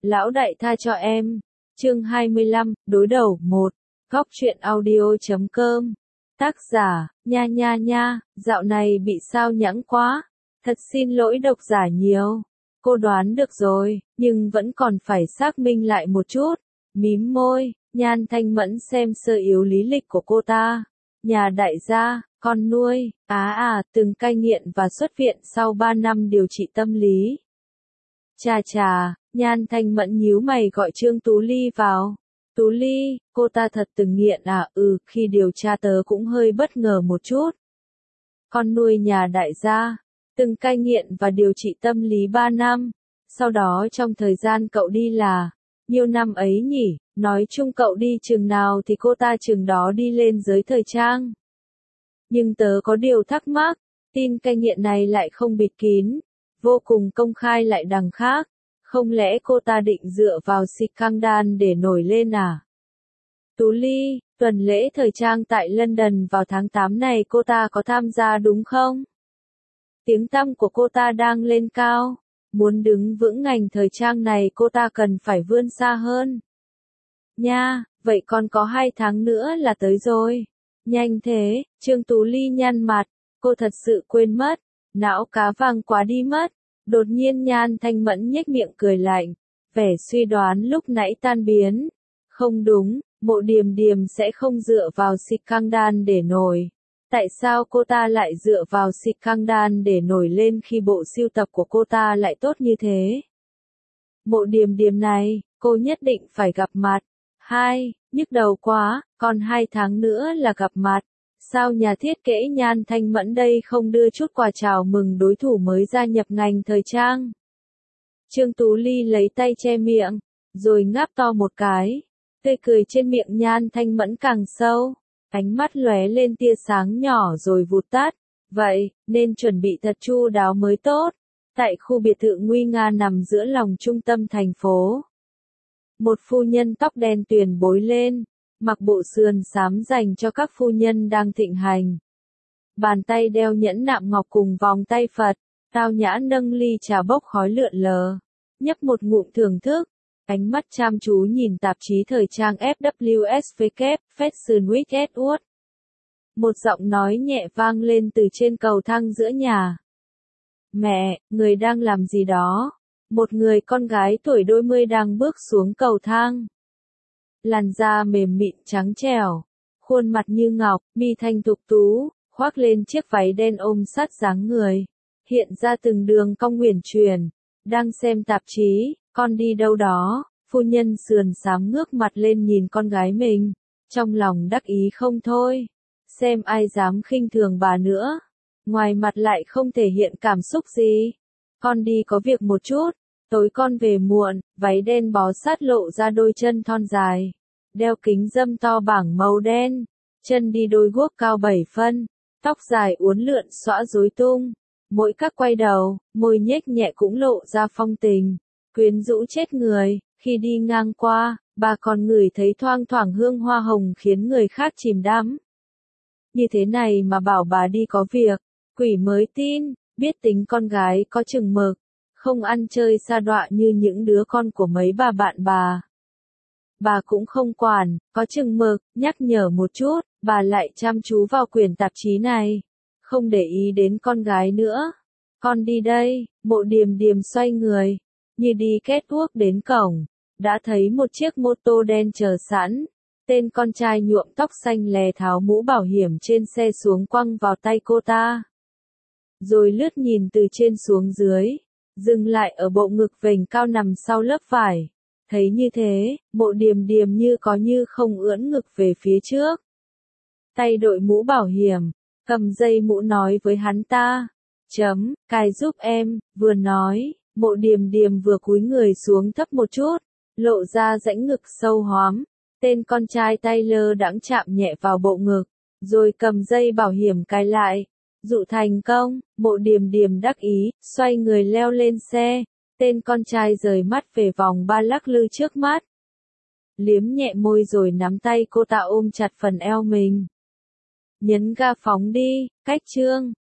Lão đại tha cho em. Chương 25, đối đầu 1. Góc truyện audio.com. Tác giả, nha nha nha, dạo này bị sao nhãng quá. Thật xin lỗi độc giả nhiều. Cô đoán được rồi, nhưng vẫn còn phải xác minh lại một chút. Mím môi, Nhan Thanh Mẫn xem sơ yếu lý lịch của cô ta. Nhà đại gia, con nuôi, từng cai nghiện và xuất viện sau 3 năm điều trị tâm lý. Chà, Nhan Thanh Mẫn nhíu mày gọi Trương Tú Ly vào. Tú Ly, cô ta thật từng nghiện à? Khi điều tra tớ cũng hơi bất ngờ một chút. Con nuôi nhà đại gia, từng cai nghiện và điều trị tâm lý 3 năm. Sau đó trong thời gian cậu đi là, nhiêu năm ấy nhỉ? Nói chung cậu đi chừng nào thì cô ta chừng đó đi lên giới thời trang. Nhưng tớ có điều thắc mắc, tin cai nghiện này lại không bịt kín, vô cùng công khai lại đằng khác. Không lẽ cô ta định dựa vào scandal để nổi lên à? Tú Ly, tuần lễ thời trang tại London vào tháng 8 này cô ta có tham gia đúng không? Tiếng tăm của cô ta đang lên cao. Muốn đứng vững ngành thời trang này cô ta cần phải vươn xa hơn. Nha, vậy còn có 2 tháng nữa là tới rồi. Nhanh thế, Trương Tú Ly nhăn mặt, cô thật sự quên mất. Não cá vàng quá đi mất. Đột nhiên Nhan Thanh Mẫn nhếch miệng cười lạnh, vẻ suy đoán lúc nãy tan biến. Không đúng, Mộ Điềm Điềm sẽ không dựa vào scandal để nổi. Tại sao cô ta lại dựa vào scandal để nổi lên khi bộ sưu tập của cô ta lại tốt như thế? Mộ Điềm Điềm này, cô nhất định phải gặp mặt. Nhức đầu quá, còn 2 tháng nữa là gặp mặt. Sao nhà thiết kế Nhan Thanh Mẫn đây không đưa chút quà chào mừng đối thủ mới gia nhập ngành thời trang? Trương Tú Ly lấy tay che miệng, rồi ngáp to một cái. Tươi cười trên miệng Nhan Thanh Mẫn càng sâu, ánh mắt lóe lên tia sáng nhỏ rồi vụt tắt. Vậy, nên chuẩn bị thật chu đáo mới tốt. Tại khu biệt thự nguy nga nằm giữa lòng trung tâm thành phố. Một phu nhân tóc đen tuyền bối lên, mặc bộ sườn xám dành cho các phu nhân đang thịnh hành. Bàn tay đeo nhẫn nạm ngọc cùng vòng tay Phật, tao nhã nâng ly trà bốc khói lượn lờ, nhấp một ngụm thưởng thức, ánh mắt chăm chú nhìn tạp chí thời trang FWSW, Fashion Week Edward. Một giọng nói nhẹ vang lên từ trên cầu thang giữa nhà. Mẹ, người đang làm gì đó? Một người con gái tuổi đôi mươi đang bước xuống cầu thang. Làn da mềm mịn trắng trẻo, khuôn mặt như ngọc, mi thanh thục tú, khoác lên chiếc váy đen ôm sát dáng người, hiện ra từng đường cong uyển chuyển. Đang xem tạp chí, con đi đâu đó? Phu nhân sườn xám ngước mặt lên nhìn con gái mình, trong lòng đắc ý không thôi. Xem ai dám khinh thường bà nữa. Ngoài mặt lại không thể hiện cảm xúc gì. Con đi có việc một chút. Tối con về muộn, váy đen bó sát lộ ra đôi chân thon dài. Đeo kính râm to bảng màu đen. Chân đi đôi guốc cao 7 phân. Tóc dài uốn lượn xõa rối tung. Mỗi các quay đầu, môi nhếch nhẹ cũng lộ ra phong tình. Quyến rũ chết người. Khi đi ngang qua, bà còn ngửi thấy thoang thoảng hương hoa hồng khiến người khác chìm đắm. Như thế này mà bảo bà đi có việc. Quỷ mới tin, biết tính con gái có chừng mực. Không ăn chơi sa đọa như những đứa con của mấy bà bạn bà. Bà cũng không quản, có chừng mực, nhắc nhở một chút, bà lại chăm chú vào quyển tạp chí này. Không để ý đến con gái nữa. Con đi đây, Mộ Điềm Điềm xoay người. Như đi catwalk đến cổng. Đã thấy một chiếc mô tô đen chờ sẵn. Tên con trai nhuộm tóc xanh lè tháo mũ bảo hiểm trên xe xuống quăng vào tay cô ta. Rồi lướt nhìn từ trên xuống dưới. Dừng lại ở bộ ngực vểnh cao nằm sau lớp vải. Thấy như thế, Mộ Điềm Điềm như có như không ưỡn ngực về phía trước. Tay đội mũ bảo hiểm, cầm dây mũ nói với hắn ta. Cài giúp em, vừa nói, Mộ Điềm Điềm vừa cúi người xuống thấp một chút, lộ ra rãnh ngực sâu hoắm. Tên con trai tay lơ đãng chạm nhẹ vào bộ ngực, rồi cầm dây bảo hiểm cài lại. Dụ thành công, Mộ Điềm Điềm đắc ý, xoay người leo lên xe. Tên con trai rời mắt về vòng ba lắc lư trước mắt. Liếm nhẹ môi rồi nắm tay cô ta ôm chặt phần eo mình. Nhấn ga phóng đi, cách Trương